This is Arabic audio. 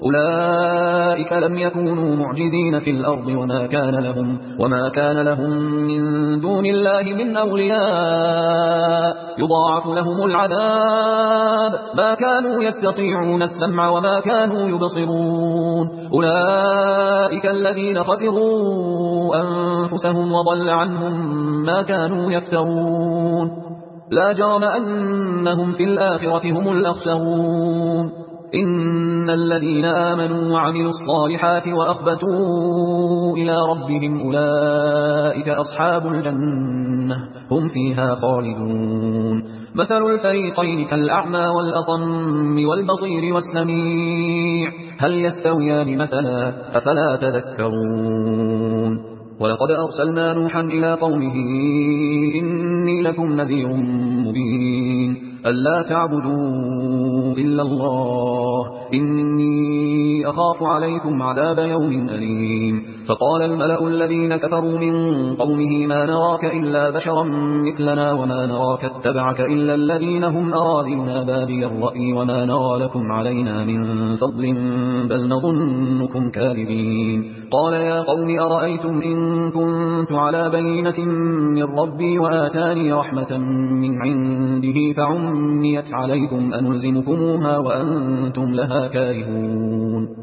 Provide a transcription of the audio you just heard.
أولئك لم يكونوا معجزين في الأرض وما كان لهم من دون الله من أولياء يضاعف لهم العذاب ما كانوا يستطيعون السمع وما كانوا يبصرون أولئك الذين خسروا أنفسهم وضل عنهم ما كانوا يفترون لا جرم أنهم في الآخرة هم الأخسرون إن الذين آمنوا وعملوا الصالحات وأخبتوا إلى ربهم أولئك أصحاب الجنة هم فيها خالدون مثل الفريقين كالأعمى والأصم والبصير والسميع هل يستويان مثلا أفلا تذكرون ولقد أرسلنا نوحا إلى قومه إني لكم نذير مبين ألا تعبدوا إلا الله إني أخاف عليكم عذاب يوم أليم فقال الملأ الذين كفروا من قومه ما نراك إلا بشرا مثلنا وما نراك اتبعك إلا الذين هم أراذلنا بادي الرأي وما نرى لكم علينا من فضل بل نظنكم كاذبين قال يا قوم أرأيتم إن كنت على بينة من ربي وآتاني رحمة من عنده فعميت عليكم أنلزمكموها وأنتم لها كارهون